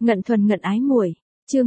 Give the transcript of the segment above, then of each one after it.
Ngận thuần ngận ái muội, chương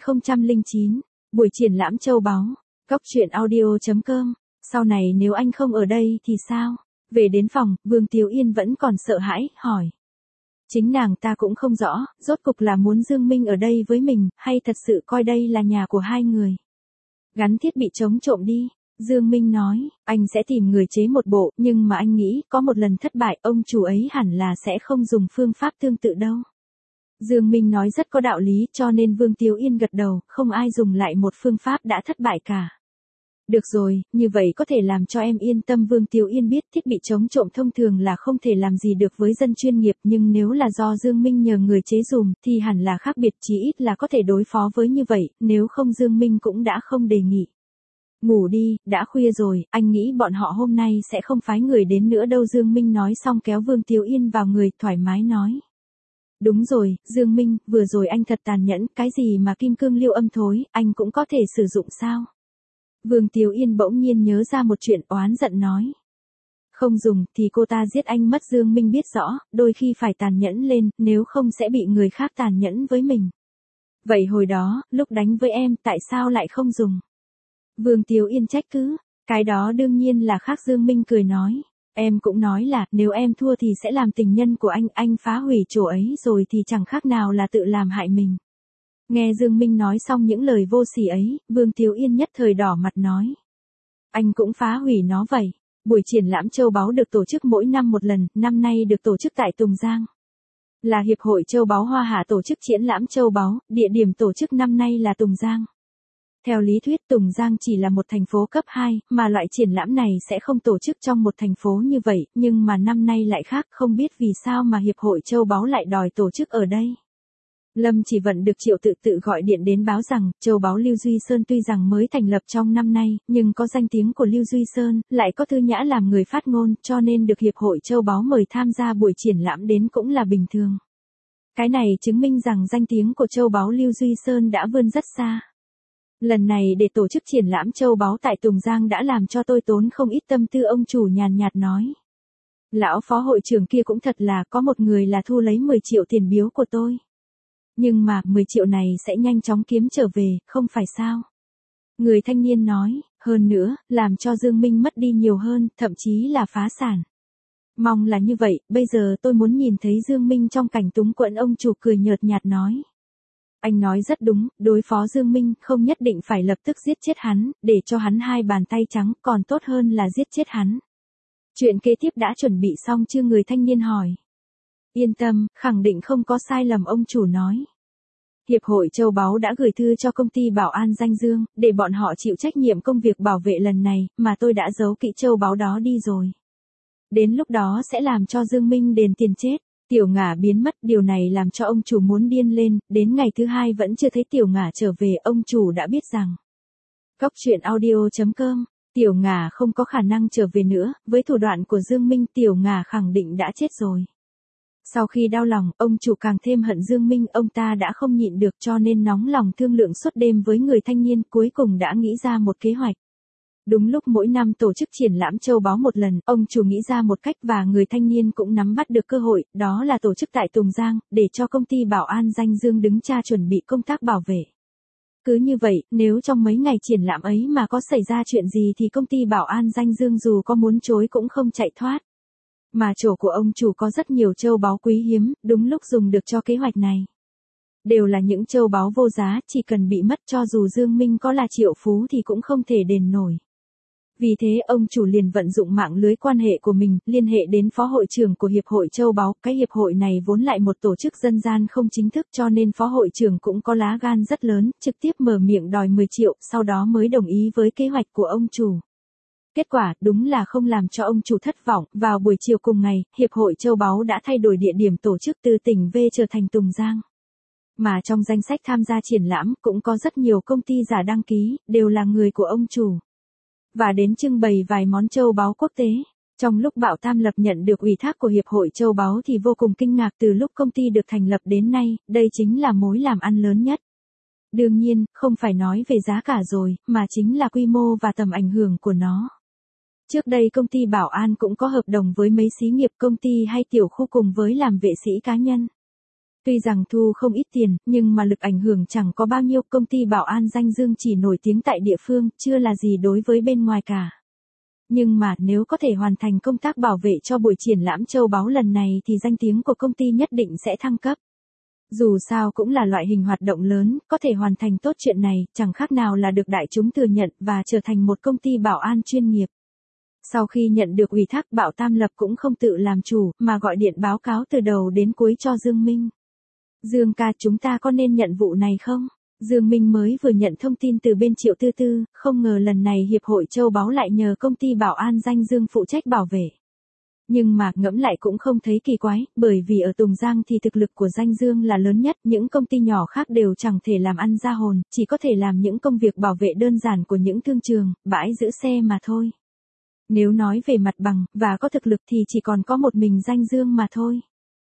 1009, buổi triển lãm châu báu, góc truyện audio.com, sau này nếu anh không ở đây thì sao? Về đến phòng, Vương Tiếu Yên vẫn còn sợ hãi, hỏi. Chính nàng ta cũng không rõ, rốt cục là muốn Dương Minh ở đây với mình, hay thật sự coi đây là nhà của hai người. Gắn thiết bị chống trộm đi. Dương Minh nói, anh sẽ tìm người chế một bộ, nhưng mà anh nghĩ, có một lần thất bại, ông chủ ấy hẳn là sẽ không dùng phương pháp tương tự đâu. Dương Minh nói rất có đạo lý, cho nên Vương Tiếu Yên gật đầu, không ai dùng lại một phương pháp đã thất bại cả. Được rồi, như vậy có thể làm cho em yên tâm. Vương Tiếu Yên biết thiết bị chống trộm thông thường là không thể làm gì được với dân chuyên nghiệp, nhưng nếu là do Dương Minh nhờ người chế dùm, thì hẳn là khác biệt, chí ít là có thể đối phó với như vậy, nếu không Dương Minh cũng đã không đề nghị. Ngủ đi, đã khuya rồi, anh nghĩ bọn họ hôm nay sẽ không phái người đến nữa đâu. Dương Minh nói xong kéo Vương Tiếu Yên vào người, thoải mái nói. Đúng rồi, Dương Minh, vừa rồi anh thật tàn nhẫn, cái gì mà kim cương lưu âm thối, anh cũng có thể sử dụng sao? Vương Tiếu Yên bỗng nhiên nhớ ra một chuyện, oán giận nói. Không dùng, thì cô ta giết anh mất. Dương Minh biết rõ, đôi khi phải tàn nhẫn lên, nếu không sẽ bị người khác tàn nhẫn với mình. Vậy hồi đó, lúc đánh với em, tại sao lại không dùng? Vương Tiếu Yên trách cứ, cái đó đương nhiên là khác. Dương Minh cười nói. Em cũng nói là, nếu em thua thì sẽ làm tình nhân của anh phá hủy chỗ ấy rồi thì chẳng khác nào là tự làm hại mình. Nghe Dương Minh nói xong những lời vô sỉ ấy, Vương Tiếu Yên nhất thời đỏ mặt nói. Anh cũng phá hủy nó vậy. Buổi triển lãm châu báu được tổ chức mỗi năm một lần, năm nay được tổ chức tại Tùng Giang. Là Hiệp hội Châu báu Hoa Hạ tổ chức triển lãm châu báu, địa điểm tổ chức năm nay là Tùng Giang. Theo lý thuyết Tùng Giang chỉ là một thành phố cấp 2, mà loại triển lãm này sẽ không tổ chức trong một thành phố như vậy, nhưng mà năm nay lại khác, không biết vì sao mà Hiệp hội Châu báu lại đòi tổ chức ở đây. Lâm Chỉ Vận được Triệu Tự gọi điện đến báo rằng, châu báu Lưu Duy Sơn tuy rằng mới thành lập trong năm nay, nhưng có danh tiếng của Lưu Duy Sơn, lại có Thư Nhã làm người phát ngôn, cho nên được Hiệp hội Châu báu mời tham gia buổi triển lãm đến cũng là bình thường. Cái này chứng minh rằng danh tiếng của châu báu Lưu Duy Sơn đã vươn rất xa. Lần này để tổ chức triển lãm châu báu tại Tùng Giang đã làm cho tôi tốn không ít tâm tư. Ông chủ nhàn nhạt nói. Lão phó hội trưởng kia cũng thật là, có một người là thu lấy 10 triệu tiền biếu của tôi. Nhưng mà 10 triệu này sẽ nhanh chóng kiếm trở về, không phải sao? Người thanh niên nói, hơn nữa, làm cho Dương Minh mất đi nhiều hơn, thậm chí là phá sản. Mong là như vậy, bây giờ tôi muốn nhìn thấy Dương Minh trong cảnh túng quẫn. Ông chủ cười nhợt nhạt nói. Anh nói rất đúng, đối phó Dương Minh không nhất định phải lập tức giết chết hắn, để cho hắn hai bàn tay trắng, còn tốt hơn là giết chết hắn. Chuyện kế tiếp đã chuẩn bị xong chưa? Người thanh niên hỏi. Yên tâm, khẳng định không có sai lầm. Ông chủ nói. Hiệp hội Châu báu đã gửi thư cho công ty bảo an Danh Dương, để bọn họ chịu trách nhiệm công việc bảo vệ lần này, mà tôi đã giấu kỹ châu báu đó đi rồi. Đến lúc đó sẽ làm cho Dương Minh đền tiền chết. Tiểu Ngả biến mất, điều này làm cho ông chủ muốn điên lên, đến ngày thứ hai vẫn chưa thấy Tiểu Ngả trở về, ông chủ đã biết rằng. Góc truyện audio.com, Tiểu Ngả không có khả năng trở về nữa, với thủ đoạn của Dương Minh Tiểu Ngả khẳng định đã chết rồi. Sau khi đau lòng, ông chủ càng thêm hận Dương Minh, ông ta đã không nhịn được cho nên nóng lòng thương lượng suốt đêm với người thanh niên, cuối cùng đã nghĩ ra một kế hoạch. Đúng lúc mỗi năm tổ chức triển lãm châu báu một lần, ông chủ nghĩ ra một cách và người thanh niên cũng nắm bắt được cơ hội, đó là tổ chức tại Tùng Giang, để cho công ty bảo an Danh Dương đứng ra chuẩn bị công tác bảo vệ. Cứ như vậy, nếu trong mấy ngày triển lãm ấy mà có xảy ra chuyện gì thì công ty bảo an Danh Dương dù có muốn chối cũng không chạy thoát. Mà chỗ của ông chủ có rất nhiều châu báu quý hiếm, đúng lúc dùng được cho kế hoạch này. Đều là những châu báu vô giá, chỉ cần bị mất cho dù Dương Minh có là triệu phú thì cũng không thể đền nổi. Vì thế ông chủ liền vận dụng mạng lưới quan hệ của mình, liên hệ đến phó hội trưởng của Hiệp hội Châu báu. Cái hiệp hội này vốn lại một tổ chức dân gian không chính thức, cho nên phó hội trưởng cũng có lá gan rất lớn, trực tiếp mở miệng đòi 10 triệu, sau đó mới đồng ý với kế hoạch của ông chủ. Kết quả, đúng là không làm cho ông chủ thất vọng, vào buổi chiều cùng ngày, Hiệp hội Châu báu đã thay đổi địa điểm tổ chức từ tỉnh V trở thành Tùng Giang. Mà trong danh sách tham gia triển lãm, cũng có rất nhiều công ty giả đăng ký, đều là người của ông chủ. Và đến trưng bày vài món châu báu quốc tế. Trong lúc Bảo Tam Lập nhận được ủy thác của Hiệp hội Châu báu thì vô cùng kinh ngạc. Từ lúc công ty được thành lập đến nay, đây chính là mối làm ăn lớn nhất. Đương nhiên, không phải nói về giá cả rồi, mà chính là quy mô và tầm ảnh hưởng của nó. Trước đây công ty bảo an cũng có hợp đồng với mấy xí nghiệp, công ty hay tiểu khu cùng với làm vệ sĩ cá nhân. Tuy rằng thu không ít tiền, nhưng mà lực ảnh hưởng chẳng có bao nhiêu, công ty bảo an danh dương chỉ nổi tiếng tại địa phương, chưa là gì đối với bên ngoài cả. Nhưng mà nếu có thể hoàn thành công tác bảo vệ cho buổi triển lãm châu báu lần này thì danh tiếng của công ty nhất định sẽ thăng cấp. Dù sao cũng là loại hình hoạt động lớn, có thể hoàn thành tốt chuyện này, chẳng khác nào là được đại chúng thừa nhận và trở thành một công ty bảo an chuyên nghiệp. Sau khi nhận được ủy thác, Bảo Tam Lập cũng không tự làm chủ, mà gọi điện báo cáo từ đầu đến cuối cho Dương Minh. Dương ca, chúng ta có nên nhận vụ này không? Dương Minh mới vừa nhận thông tin từ bên Triệu Tư Tư, không ngờ lần này Hiệp hội Châu Báu lại nhờ công ty bảo an danh Dương phụ trách bảo vệ. Nhưng mà ngẫm lại cũng không thấy kỳ quái, bởi vì ở Tùng Giang thì thực lực của danh Dương là lớn nhất, những công ty nhỏ khác đều chẳng thể làm ăn ra hồn, chỉ có thể làm những công việc bảo vệ đơn giản của những thương trường, bãi giữ xe mà thôi. Nếu nói về mặt bằng, và có thực lực thì chỉ còn có một mình danh Dương mà thôi.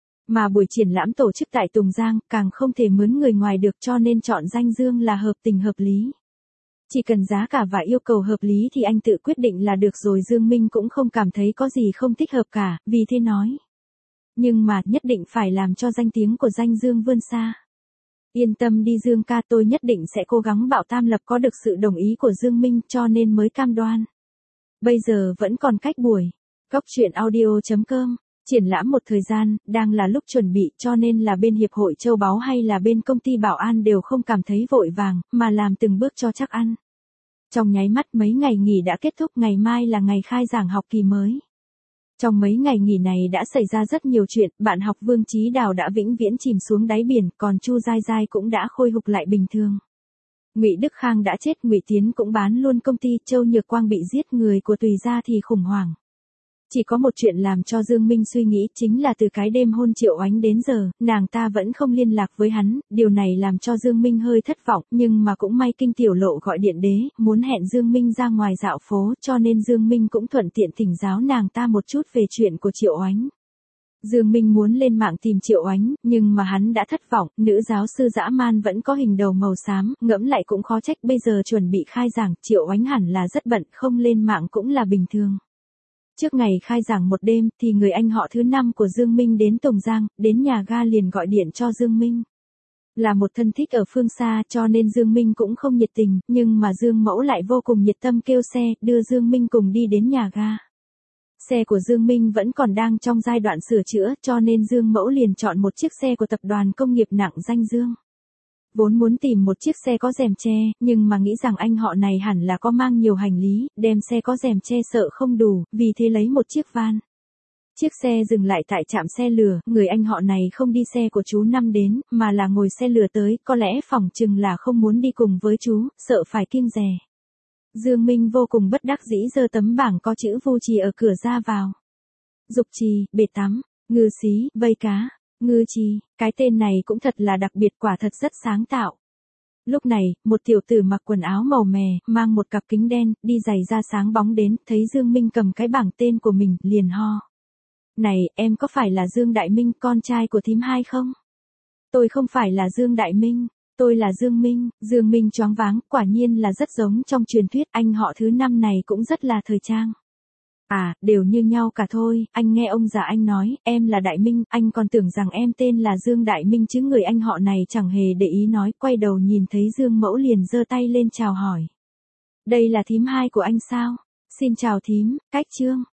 Mà buổi triển lãm tổ chức tại Tùng Giang, càng không thể mướn người ngoài được, cho nên chọn danh Dương là hợp tình hợp lý. Chỉ cần giá cả và yêu cầu hợp lý thì anh tự quyết định là được rồi. Dương Minh cũng không cảm thấy có gì không thích hợp cả, vì thế nói. Nhưng mà nhất định phải làm cho danh tiếng của danh Dương vươn xa. Yên tâm đi Dương ca, tôi nhất định sẽ cố gắng. Bảo Tam Lập có được sự đồng ý của Dương Minh cho nên mới cam đoan. Bây giờ vẫn còn cách buổi. Góc truyện audio.com. Triển lãm một thời gian, đang là lúc chuẩn bị, cho nên là bên Hiệp hội Châu Báu hay là bên công ty bảo an đều không cảm thấy vội vàng, mà làm từng bước cho chắc ăn. Trong nháy mắt mấy ngày nghỉ đã kết thúc, ngày mai là ngày khai giảng học kỳ mới. Trong mấy ngày nghỉ này đã xảy ra rất nhiều chuyện, bạn học Vương Chí Đào đã vĩnh viễn chìm xuống đáy biển, còn Chu Giai Giai cũng đã khôi phục lại bình thường. Ngụy Đức Khang đã chết, Ngụy Tiến cũng bán luôn công ty, Châu Nhược Quang bị giết, người của Tùy gia thì khủng hoảng. Chỉ có một chuyện làm cho Dương Minh suy nghĩ, chính là từ cái đêm hôn Triệu Oánh đến giờ, nàng ta vẫn không liên lạc với hắn, điều này làm cho Dương Minh hơi thất vọng, nhưng mà cũng may Kinh Tiểu Lộ gọi điện đế, muốn hẹn Dương Minh ra ngoài dạo phố, cho nên Dương Minh cũng thuận tiện thỉnh giáo nàng ta một chút về chuyện của Triệu Oánh. Dương Minh muốn lên mạng tìm Triệu Oánh, nhưng mà hắn đã thất vọng, nữ giáo sư dã man vẫn có hình đầu màu xám, ngẫm lại cũng khó trách, bây giờ chuẩn bị khai giảng, Triệu Oánh hẳn là rất bận, không lên mạng cũng là bình thường. Trước ngày khai giảng một đêm, thì người anh họ thứ 5 của Dương Minh đến Tùng Giang, đến nhà ga liền gọi điện cho Dương Minh. Là một thân thích ở phương xa cho nên Dương Minh cũng không nhiệt tình, nhưng mà Dương Mẫu lại vô cùng nhiệt tâm kêu xe, đưa Dương Minh cùng đi đến nhà ga. Xe của Dương Minh vẫn còn đang trong giai đoạn sửa chữa, cho nên Dương Mẫu liền chọn một chiếc xe của tập đoàn công nghiệp nặng danh Dương. Vốn muốn tìm một chiếc xe có rèm che, nhưng mà nghĩ rằng anh họ này hẳn là có mang nhiều hành lý, đem xe có rèm che sợ không đủ, vì thế lấy một chiếc van. Chiếc xe dừng lại tại trạm xe lửa, người anh họ này không đi xe của chú Năm đến, mà là ngồi xe lửa tới, có lẽ phỏng chừng là không muốn đi cùng với chú, sợ phải kiêng dè. Dương Minh vô cùng bất đắc dĩ giơ tấm bảng có chữ Vu Trì ở cửa ra vào. Dục trì, bể tắm, ngư xí, vây cá. Ngư Trì, cái tên này cũng thật là đặc biệt, quả thật rất sáng tạo. Lúc này, một tiểu tử mặc quần áo màu mè, mang một cặp kính đen, đi giày da sáng bóng đến, thấy Dương Minh cầm cái bảng tên của mình, liền ho. Này, em có phải là Dương Đại Minh, con trai của thím Hai không? Tôi không phải là Dương Đại Minh, tôi là Dương Minh. Dương Minh choáng váng, quả nhiên là rất giống trong truyền thuyết, anh họ thứ 5 này cũng rất là thời trang. À, đều như nhau cả thôi, anh nghe ông già anh nói, em là Đại Minh, anh còn tưởng rằng em tên là Dương Đại Minh chứ. Người anh họ này chẳng hề để ý nói, quay đầu nhìn thấy Dương Mẫu liền giơ tay lên chào hỏi. Đây là thím Hai của anh sao? Xin chào thím, cách Trương.